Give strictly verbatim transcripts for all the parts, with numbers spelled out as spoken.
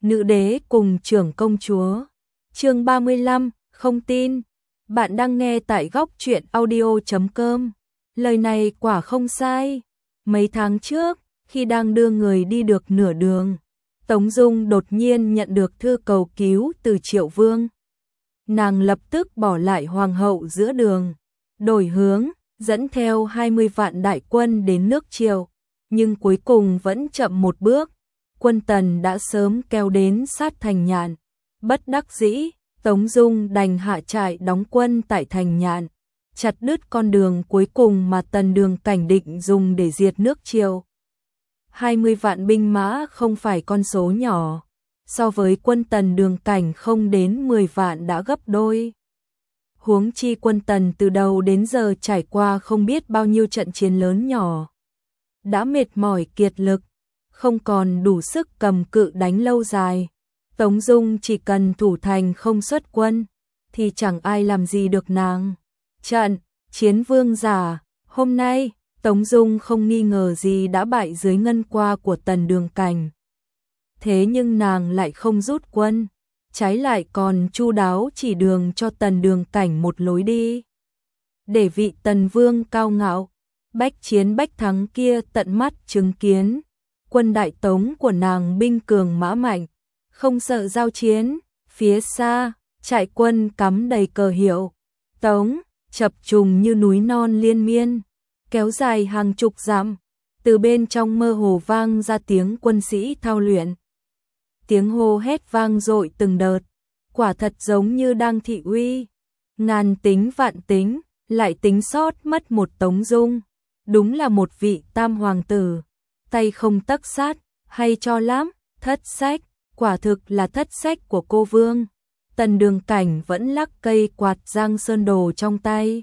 Nữ đế cùng trưởng công chúa. Chương ba mươi lăm, không tin. Bạn đang nghe tại góc truyện audio chấm com. Lời này quả không sai. Mấy tháng trước, khi đang đưa người đi được nửa đường, Tống Dung đột nhiên nhận được thư cầu cứu từ Triệu Vương. Nàng lập tức bỏ lại hoàng hậu giữa đường, đổi hướng, dẫn theo hai mươi vạn đại quân đến nước Triệu, nhưng cuối cùng vẫn chậm một bước. Quân Tần đã sớm kéo đến sát thành Nhạn. Bất đắc dĩ, Tống Dung đành hạ trại đóng quân tại thành Nhạn, chặt đứt con đường cuối cùng mà Tần Đường Cảnh định dùng để diệt nước Triệu. hai mươi vạn binh mã không phải con số nhỏ, so với quân Tần Đường Cảnh không đến mười vạn đã gấp đôi. Huống chi quân Tần từ đầu đến giờ trải qua không biết bao nhiêu trận chiến lớn nhỏ, đã mệt mỏi kiệt lực, không còn đủ sức cầm cự đánh lâu dài. Tống Dung chỉ cần thủ thành không xuất quân, thì chẳng ai làm gì được nàng. Trận chiến vương giả, hôm nay, Tống Dung không nghi ngờ gì đã bại dưới ngân qua của Tần Đường Cảnh. Thế nhưng nàng lại không rút quân, trái lại còn chu đáo chỉ đường cho Tần Đường Cảnh một lối đi. Để vị Tần Vương cao ngạo, bách chiến bách thắng kia tận mắt chứng kiến, quân đại Tống của nàng binh cường mã mạnh, không sợ giao chiến. Phía xa, trại quân cắm đầy cờ hiệu Tống, chập trùng như núi non liên miên, kéo dài hàng chục dặm. Từ bên trong mơ hồ vang ra tiếng quân sĩ thao luyện. Tiếng hô hét vang dội từng đợt, quả thật giống như đang thị uy. Ngàn tính vạn tính, lại tính sót mất một Tống Dung. Đúng là một vị tam hoàng tử, tay không tấc sát, hay cho lắm. Thất sách, quả thực là thất sách của cô vương. Tần Đường Cảnh vẫn lắc cây quạt Giang Sơn Đồ trong tay,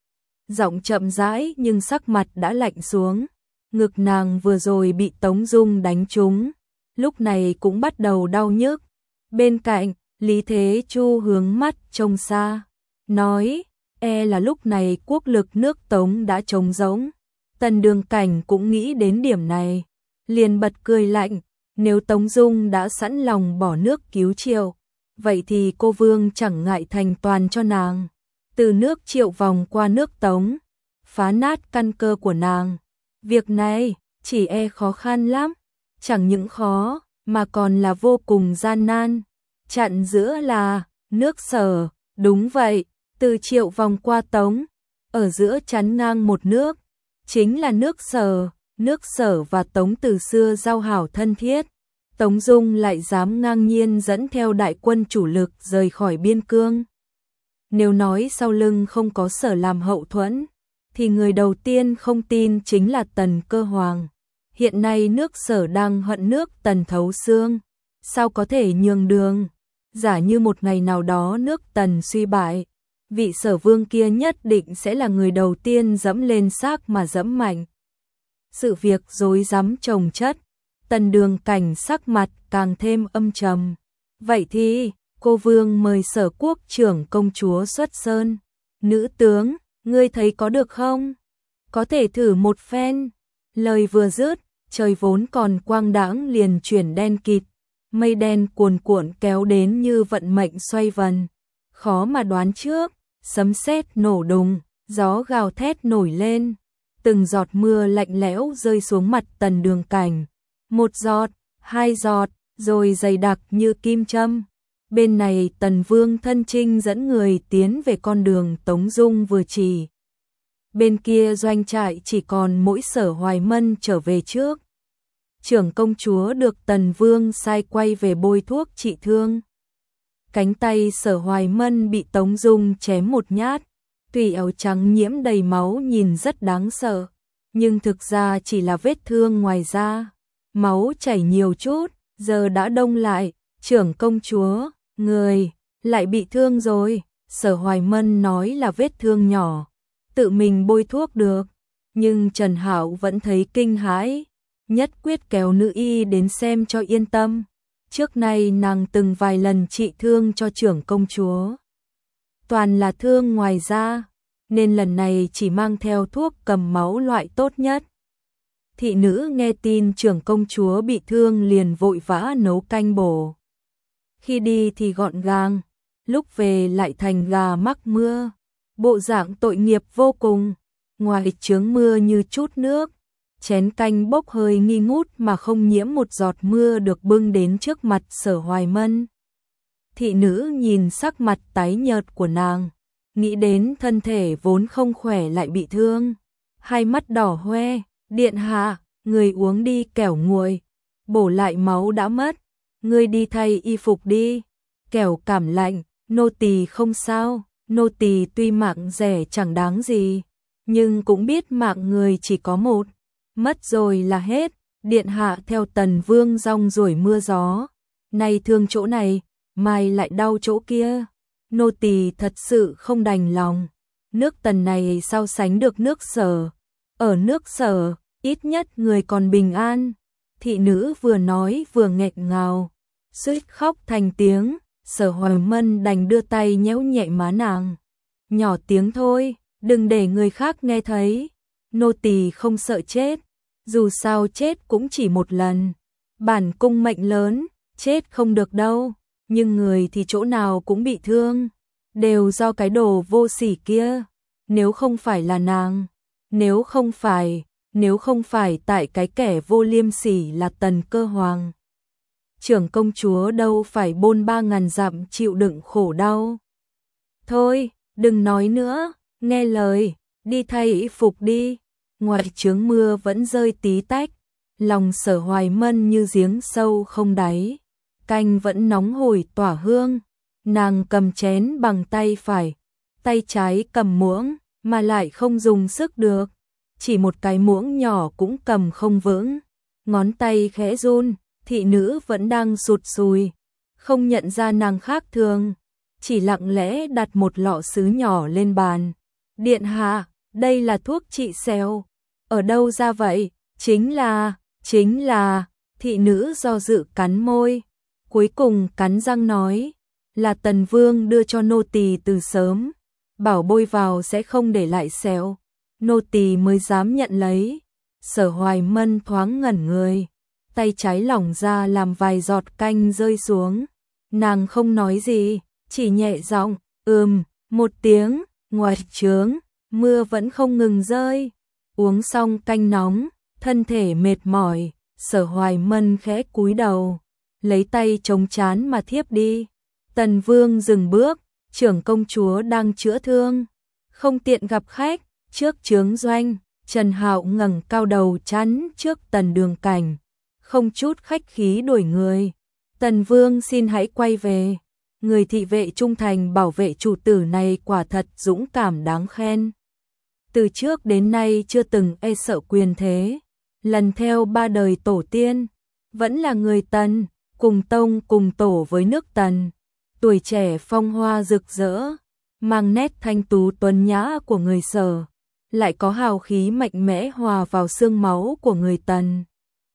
giọng chậm rãi nhưng sắc mặt đã lạnh xuống. Ngực nàng vừa rồi bị Tống Dung đánh trúng, lúc này cũng bắt đầu đau nhức. Bên cạnh, Lý Thế Chu hướng mắt trông xa, nói, e là lúc này quốc lực nước Tống đã trống rỗng. Tần Đường Cảnh cũng nghĩ đến điểm này, liền bật cười lạnh. Nếu Tống Dung đã sẵn lòng bỏ nước cứu Triệu, vậy thì cô vương chẳng ngại thành toàn cho nàng. Từ nước Triệu vòng qua nước Tống, phá nát căn cơ của nàng. Việc này chỉ e khó khăn lắm, chẳng những khó mà còn là vô cùng gian nan. Chặn giữa là nước Sở, đúng vậy, từ Triệu vòng qua Tống, ở giữa chắn ngang một nước, chính là nước Sở. Nước Sở và Tống từ xưa giao hảo thân thiết, Tống Dung lại dám ngang nhiên dẫn theo đại quân chủ lực rời khỏi biên cương. Nếu nói sau lưng không có Sở làm hậu thuẫn, thì người đầu tiên không tin chính là Tần Cơ Hoàng. Hiện nay nước Sở đang hận nước Tần thấu xương, sao có thể nhường đường. Giả như một ngày nào đó nước Tần suy bại, vị Sở Vương kia nhất định sẽ là người đầu tiên dẫm lên xác mà dẫm mạnh. Sự việc rối rắm chồng chất, Tần Đường Cảnh sắc mặt càng thêm âm trầm. Vậy thì, cô vương mời Sở quốc trưởng công chúa xuất sơn. Nữ tướng, ngươi thấy có được không? Có thể thử một phen. Lời vừa dứt, trời vốn còn quang đãng liền chuyển đen kịt. Mây đen cuồn cuộn kéo đến như vận mệnh xoay vần. Khó mà đoán trước, sấm sét nổ đùng, gió gào thét nổi lên. Từng giọt mưa lạnh lẽo rơi xuống mặt Tần Đường Cảnh. Một giọt, hai giọt, rồi dày đặc như kim châm. Bên này Tần Vương thân trinh dẫn người tiến về con đường Tống Dung vừa chỉ. Bên kia doanh trại chỉ còn mỗi Sở Hoài Mân trở về trước. Trưởng công chúa được Tần Vương sai quay về bôi thuốc trị thương. Cánh tay Sở Hoài Mân bị Tống Dung chém một nhát. Tuy áo trắng nhiễm đầy máu nhìn rất đáng sợ, nhưng thực ra chỉ là vết thương ngoài da. Máu chảy nhiều chút, giờ đã đông lại. Trưởng công chúa, người lại bị thương rồi. Sở Hoài Mân nói là vết thương nhỏ, tự mình bôi thuốc được. Nhưng Trần Hạo vẫn thấy kinh hãi, nhất quyết kéo nữ y đến xem cho yên tâm. Trước nay nàng từng vài lần trị thương cho trưởng công chúa, toàn là thương ngoài da, nên lần này chỉ mang theo thuốc cầm máu loại tốt nhất. Thị nữ nghe tin trưởng công chúa bị thương liền vội vã nấu canh bổ. khi đi thì gọn gàng, lúc về lại thành gà mắc mưa, bộ dạng tội nghiệp vô cùng. Ngoài chướng mưa như chút nước, chén canh bốc hơi nghi ngút mà không nhiễm một giọt mưa được bưng đến trước mặt Sở Hoài Mân. Thị nữ nhìn sắc mặt tái nhợt của nàng, nghĩ đến thân thể vốn không khỏe lại bị thương, hai mắt đỏ hoe. Điện hạ, người uống đi kẻo nguội, bổ lại máu đã mất, ngươi đi thay y phục đi, kẻo cảm lạnh. Nô tỳ không sao, nô tỳ tuy mạng rẻ chẳng đáng gì, nhưng cũng biết mạng người chỉ có một, mất rồi là hết. Điện hạ theo Tần Vương rong ruổi mưa gió, nay thương chỗ này, mai lại đau chỗ kia, nô tỳ thật sự không đành lòng. Nước Tần này sao sánh được nước Sở, ở nước Sở ít nhất người còn bình an. Thị nữ vừa nói vừa nghẹn ngào, suýt khóc thành tiếng. Sở Hoài Mân đành đưa tay nhéo nhẹ má nàng, nhỏ tiếng thôi, đừng để người khác nghe thấy, nô tỳ không sợ chết, dù sao chết cũng chỉ một lần, bản cung mệnh lớn, chết không được đâu, nhưng người thì chỗ nào cũng bị thương, đều do cái đồ vô sỉ kia. Nếu không phải là nàng, nếu không phải, nếu không phải tại cái kẻ vô liêm sỉ là Tần Cơ Hoàng, trưởng công chúa đâu phải bôn ba ngàn dặm chịu đựng khổ đau. Thôi, đừng nói nữa, nghe lời, đi thay y phục đi. Ngoài chướng mưa vẫn rơi tí tách, lòng Sở Hoài Mân như giếng sâu không đáy, canh vẫn nóng hổi tỏa hương. Nàng cầm chén bằng tay phải, tay trái cầm muỗng mà lại không dùng sức được, chỉ một cái muỗng nhỏ cũng cầm không vững, ngón tay khẽ run. Thị nữ vẫn đang sụt sùi, không nhận ra nàng khác thường, chỉ lặng lẽ đặt một lọ sứ nhỏ lên bàn. Điện hạ, đây là thuốc trị sẹo, ở đâu ra vậy? Chính là, chính là, thị nữ do dự cắn môi, cuối cùng cắn răng nói, là Tần Vương đưa cho nô tỳ từ sớm, bảo bôi vào sẽ không để lại sẹo, nô tỳ mới dám nhận lấy. Sở Hoài Mân thoáng ngẩn người, tay trái lỏng ra làm vài giọt canh rơi xuống. Nàng không nói gì, chỉ nhẹ giọng, ừm, một tiếng. Ngoài trướng, mưa vẫn không ngừng rơi. Uống xong canh nóng, thân thể mệt mỏi, Sở Hoài Mân khẽ cúi đầu, lấy tay chống trán mà thiếp đi. Tần Vương dừng bước, trưởng công chúa đang chữa thương, không tiện gặp khách. Trước trướng doanh, Trần Hạo ngẩng cao đầu chắn trước Tần Đường Cảnh, không chút khách khí đuổi người. Tần Vương xin hãy quay về, người thị vệ trung thành bảo vệ chủ tử này quả thật dũng cảm đáng khen. Từ trước đến nay chưa từng e sợ quyền thế, lần theo ba đời tổ tiên, vẫn là người Tần, cùng tông cùng tổ với nước Tần, tuổi trẻ phong hoa rực rỡ, mang nét thanh tú tuấn nhã của người Sở, lại có hào khí mạnh mẽ hòa vào xương máu của người Tần.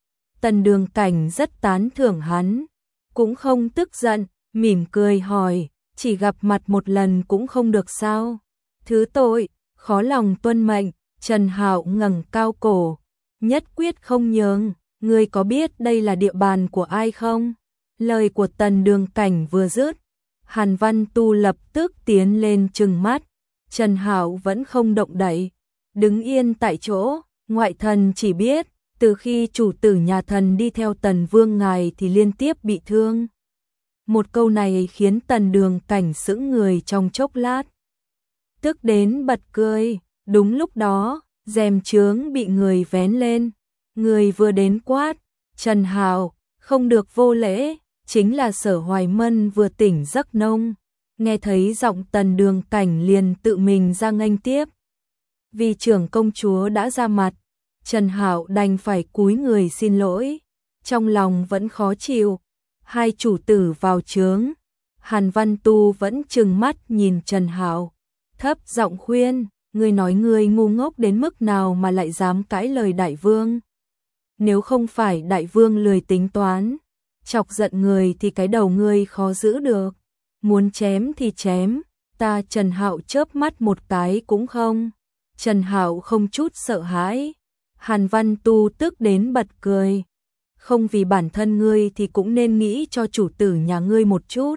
Tần Đường Cảnh rất tán thưởng hắn, cũng không tức giận, mỉm cười hỏi, chỉ gặp mặt một lần cũng không được sao? Thứ tội, khó lòng tuân mệnh. Trần Hạo ngẩng cao cổ, nhất quyết không nhường, ngươi có biết đây là địa bàn của ai không? Lời của Tần Đường Cảnh vừa dứt, Hàn Văn Tu lập tức tiến lên trừng mắt, Trần Hạo vẫn không động đậy, đứng yên tại chỗ. Ngoại thần chỉ biết, từ khi chủ tử nhà thần đi theo Tần Vương ngài thì liên tiếp bị thương. Một câu này khiến Tần Đường Cảnh sững người trong chốc lát, tức đến bật cười. Đúng lúc đó, rèm chướng bị người vén lên, người vừa đến quát, Trần Hạo, không được vô lễ. Chính là Sở Hoài Mân vừa tỉnh giấc nông, nghe thấy giọng Tần Đường Cảnh liền tự mình ra nghênh tiếp. Vì trưởng công chúa đã ra mặt, Trần Hạo đành phải cúi người xin lỗi, trong lòng vẫn khó chịu. Hai chủ tử vào trướng, Hàn Văn Tu vẫn trừng mắt nhìn Trần Hạo, thấp giọng khuyên, ngươi nói ngươi ngu ngốc đến mức nào mà lại dám cãi lời đại vương? Nếu không phải đại vương lười tính toán, chọc giận người thì cái đầu ngươi khó giữ được, muốn chém thì chém, ta Trần Hạo chớp mắt một cái cũng không. Trần Hạo không chút sợ hãi. Hàn Văn Tu tức đến bật cười, không vì bản thân ngươi thì cũng nên nghĩ cho chủ tử nhà ngươi một chút.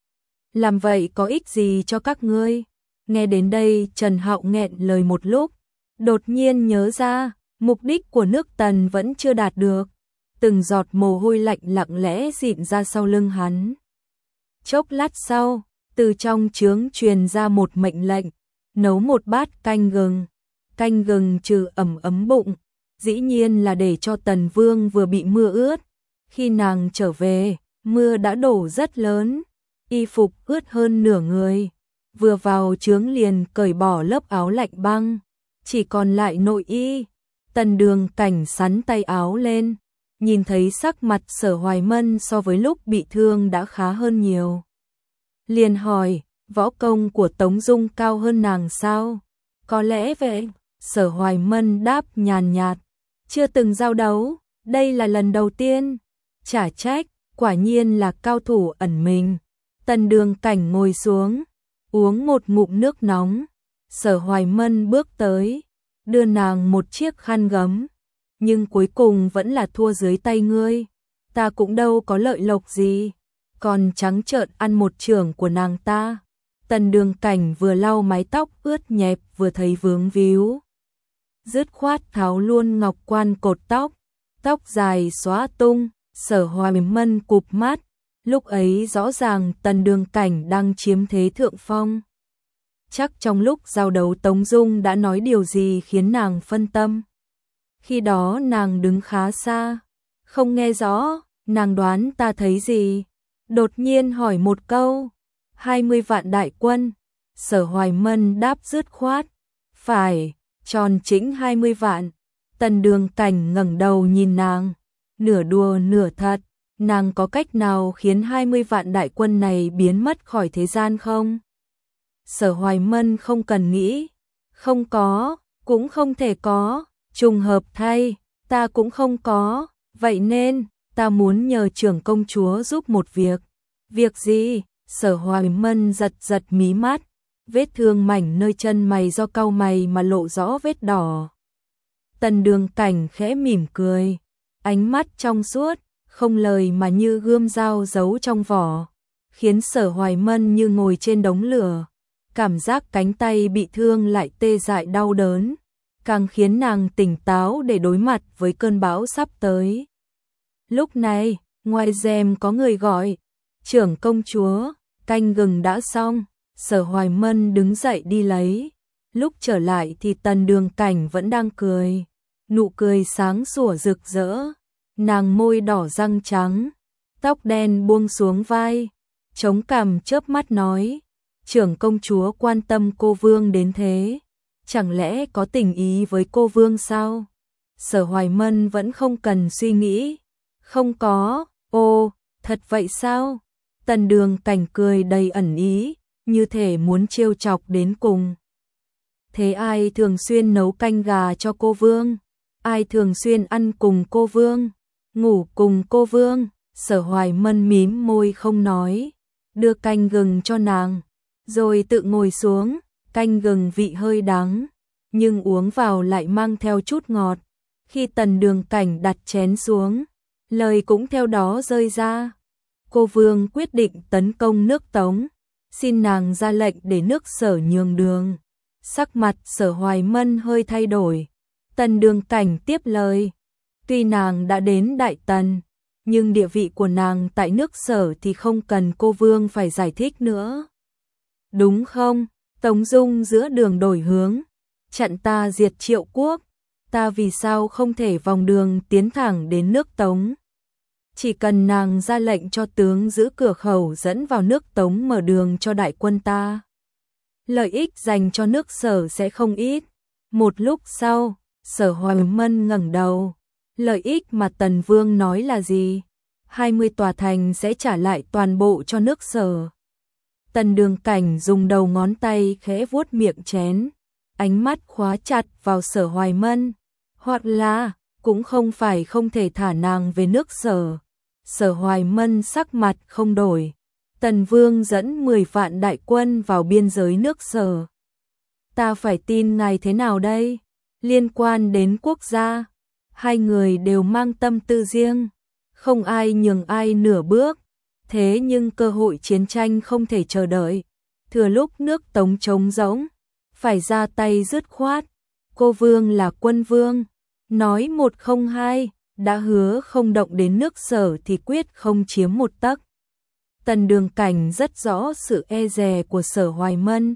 Làm vậy có ích gì cho các ngươi? Nghe đến đây Trần Hạo nghẹn lời một lúc, đột nhiên nhớ ra, mục đích của nước Tần vẫn chưa đạt được. Từng giọt mồ hôi lạnh lặng lẽ dịn ra sau lưng hắn. Chốc lát sau, từ trong trướng truyền ra một mệnh lệnh, nấu một bát canh gừng. Canh gừng trừ ẩm ấm bụng, dĩ nhiên là để cho Tần Vương vừa bị mưa ướt. Khi nàng trở về, mưa đã đổ rất lớn, y phục ướt hơn nửa người. Vừa vào trướng liền cởi bỏ lớp áo lạnh băng, chỉ còn lại nội y. Tần Đường Cảnh sắn tay áo lên, nhìn thấy sắc mặt Sở Hoài Mân so với lúc bị thương đã khá hơn nhiều. Liền hỏi, võ công của Tống Dung cao hơn nàng sao? Có lẽ vậy. Sở Hoài Mân đáp nhàn nhạt, chưa từng giao đấu, đây là lần đầu tiên. Chả trách, quả nhiên là cao thủ ẩn mình. Tần Đường Cảnh ngồi xuống, uống một ngụm nước nóng. Sở Hoài Mân bước tới, đưa nàng một chiếc khăn gấm. Nhưng cuối cùng vẫn là thua dưới tay ngươi. Ta cũng đâu có lợi lộc gì, còn trắng trợn ăn một chưởng của nàng ta. Tần Đường Cảnh vừa lau mái tóc ướt nhẹp vừa thấy vướng víu, dứt khoát tháo luôn ngọc quan cột tóc, tóc dài xóa tung. Sở Hoài Mân cụp mắt, lúc ấy rõ ràng Tần Đường Cảnh đang chiếm thế thượng phong. Chắc trong lúc giao đấu Tống Dung đã nói điều gì khiến nàng phân tâm. Khi đó nàng đứng khá xa, không nghe rõ. Nàng đoán ta thấy gì, đột nhiên hỏi một câu, hai mươi vạn đại quân. Sở Hoài Mân đáp dứt khoát, phải, tròn chính hai mươi vạn. Tần Đường Cảnh ngẩng đầu nhìn nàng, nửa đùa nửa thật, nàng có cách nào khiến hai mươi vạn đại quân này biến mất khỏi thế gian không? Sở Hoài Mân không cần nghĩ, không có, cũng không thể có, trùng hợp thay, ta cũng không có, vậy nên, ta muốn nhờ trưởng công chúa giúp một việc. Việc gì? Sở Hoài Mân giật giật mí mắt, vết thương mảnh nơi chân mày do cau mày mà lộ rõ vết đỏ. Tần Đường Cảnh khẽ mỉm cười, ánh mắt trong suốt, không lời mà như gươm dao giấu trong vỏ, khiến Sở Hoài Mân như ngồi trên đống lửa. Cảm giác cánh tay bị thương lại tê dại đau đớn, càng khiến nàng tỉnh táo để đối mặt với cơn bão sắp tới. Lúc này, ngoài rèm có người gọi, trưởng công chúa, canh gừng đã xong. Sở Hoài Mân đứng dậy đi lấy. Lúc trở lại thì Tần Đường Cảnh vẫn đang cười, nụ cười sáng sủa rực rỡ. Nàng môi đỏ răng trắng, tóc đen buông xuống vai, chống cằm chớp mắt nói, trưởng công chúa quan tâm cô vương đến thế, chẳng lẽ có tình ý với cô vương sao? Sở Hoài Mân vẫn không cần suy nghĩ, không có. Ô, thật vậy sao? Tần Đường Cảnh cười đầy ẩn ý, như thể muốn trêu chọc đến cùng. Thế ai thường xuyên nấu canh gà cho cô vương? Ai thường xuyên ăn cùng cô vương, ngủ cùng cô vương? Sở Hoài Mân mím môi không nói, đưa canh gừng cho nàng, rồi tự ngồi xuống. Canh gừng vị hơi đắng, nhưng uống vào lại mang theo chút ngọt. Khi Tần Đường Cảnh đặt chén xuống, lời cũng theo đó rơi ra. Cô vương quyết định tấn công nước Tống, xin nàng ra lệnh để nước Sở nhường đường. Sắc mặt Sở Hoài Mân hơi thay đổi. Tần Đường Cảnh tiếp lời, tuy nàng đã đến Đại Tần, nhưng địa vị của nàng tại nước Sở thì không cần cô vương phải giải thích nữa. Đúng không? Tống Dung giữa đường đổi hướng, chặn ta diệt Triệu quốc, ta vì sao không thể vòng đường tiến thẳng đến nước Tống? Chỉ cần nàng ra lệnh cho tướng giữ cửa khẩu dẫn vào nước Tống mở đường cho đại quân ta, lợi ích dành cho nước Sở sẽ không ít. Một lúc sau, Sở Hoài Mân ngẩng đầu, lợi ích mà Tần Vương nói là gì? hai mươi tòa thành sẽ trả lại toàn bộ cho nước Sở. Tần Đường Cảnh dùng đầu ngón tay khẽ vuốt miệng chén, ánh mắt khóa chặt vào Sở Hoài Mân, hoặc là cũng không phải không thể thả nàng về nước Sở. Sở Hoài Mân sắc mặt không đổi, Tần Vương dẫn mười vạn đại quân vào biên giới nước Sở. Ta phải tin ngài thế nào đây? Liên quan đến quốc gia, hai người đều mang tâm tư riêng, không ai nhường ai nửa bước. Thế nhưng cơ hội chiến tranh không thể chờ đợi. Thừa lúc nước Tống trống rỗng, phải ra tay dứt khoát. Cô Vương là quân vương, nói một không hai, đã hứa không động đến nước Sở thì quyết không chiếm một tấc. Tần Đường Cảnh rất rõ sự e dè của Sở Hoài Mân.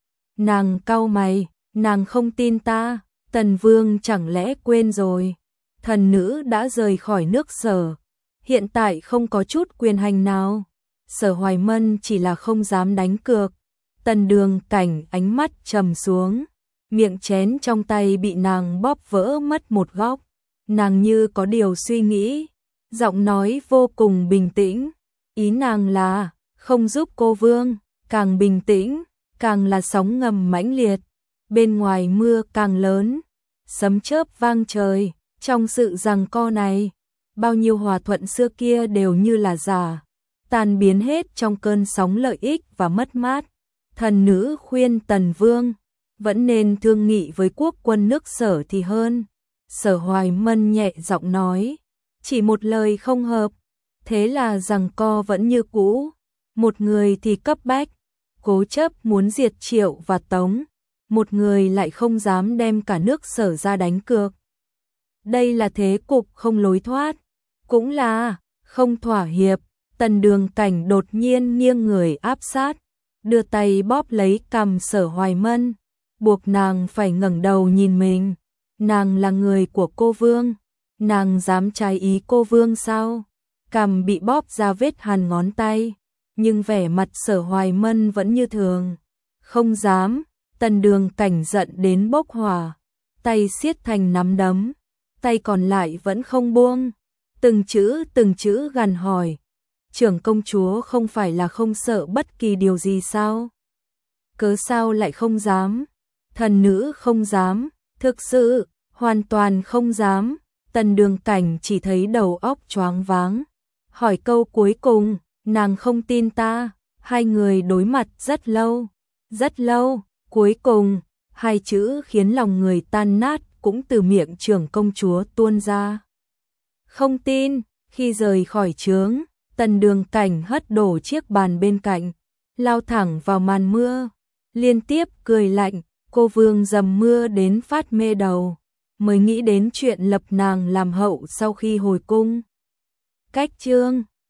Nàng cau mày, nàng không tin ta, Tần Vương chẳng lẽ quên rồi. Thần nữ đã rời khỏi nước Sở, hiện tại không có chút quyền hành nào. Sở Hoài Mân chỉ là không dám đánh cược. Tần Đường Cảnh ánh mắt trầm xuống, miệng chén trong tay bị nàng bóp vỡ mất một góc. Nàng như có điều suy nghĩ, giọng nói vô cùng bình tĩnh. Ý nàng là, không giúp cô Vương, càng bình tĩnh, càng là sóng ngầm mãnh liệt. Bên ngoài mưa càng lớn, sấm chớp vang trời. Trong sự giằng co này, bao nhiêu hòa thuận xưa kia đều như là giả, tan biến hết trong cơn sóng lợi ích và mất mát. Thần nữ khuyên Tần Vương vẫn nên thương nghị với quốc quân nước Sở thì hơn. Sở Hoài Mân nhẹ giọng nói, chỉ một lời không hợp, thế là giằng co vẫn như cũ. Một người thì cấp bách, cố chấp muốn diệt Triệu và Tống, một người lại không dám đem cả nước Sở ra đánh cược. Đây là thế cục không lối thoát, cũng là không thỏa hiệp. Tần Đường Cảnh đột nhiên nghiêng người áp sát, đưa tay bóp lấy cằm Sở Hoài Mân, buộc nàng phải ngẩng đầu nhìn mình. Nàng là người của cô Vương, nàng dám trái ý cô Vương sao? Cằm bị bóp ra vết hằn ngón tay, nhưng vẻ mặt Sở Hoài Mân vẫn như thường. Không dám. Tần Đường Cảnh giận đến bốc hỏa, tay siết thành nắm đấm, tay còn lại vẫn không buông. Từng chữ từng chữ gằn hỏi, trưởng công chúa không phải là không sợ bất kỳ điều gì sao? Cớ sao lại không dám? Thần nữ không dám, thực sự, hoàn toàn không dám. Tần Đường Cảnh chỉ thấy đầu óc choáng váng. Hỏi câu cuối cùng, nàng không tin ta. Hai người đối mặt rất lâu, rất lâu. Cuối cùng, hai chữ khiến lòng người tan nát cũng từ miệng trưởng công chúa tuôn ra. Không tin. Khi rời khỏi trướng, Tần Đường Cảnh hất đổ chiếc bàn bên cạnh, lao thẳng vào màn mưa, liên tiếp cười lạnh. Cô Vương dầm mưa đến phát mê đầu, mới nghĩ đến chuyện lập nàng làm hậu sau khi hồi cung. Cách chương